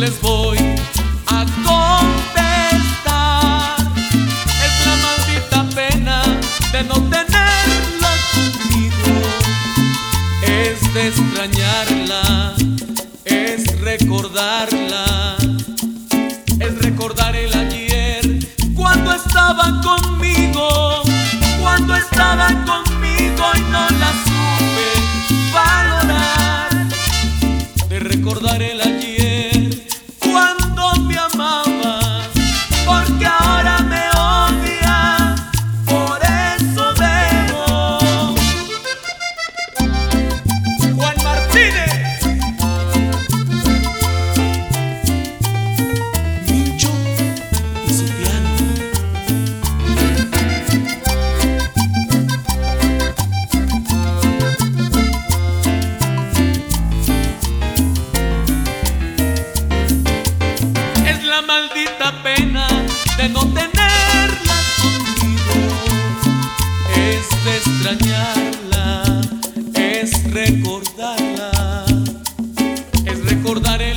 les voy a contestar. Es la maldita pena de no tenerla conmigo, es de extrañarla, es recordarla, es recordar el ayer cuando estaban conmigo, cuando estaban conmigo y no la supe valorar, de recordar el ayer cuando me amaba, porque ahora me odia, por eso debo. Juan Martínez, Mincho y su piano. Es la maldita pena de no tenerla conmigo, es de extrañarla, es recordarla, es recordar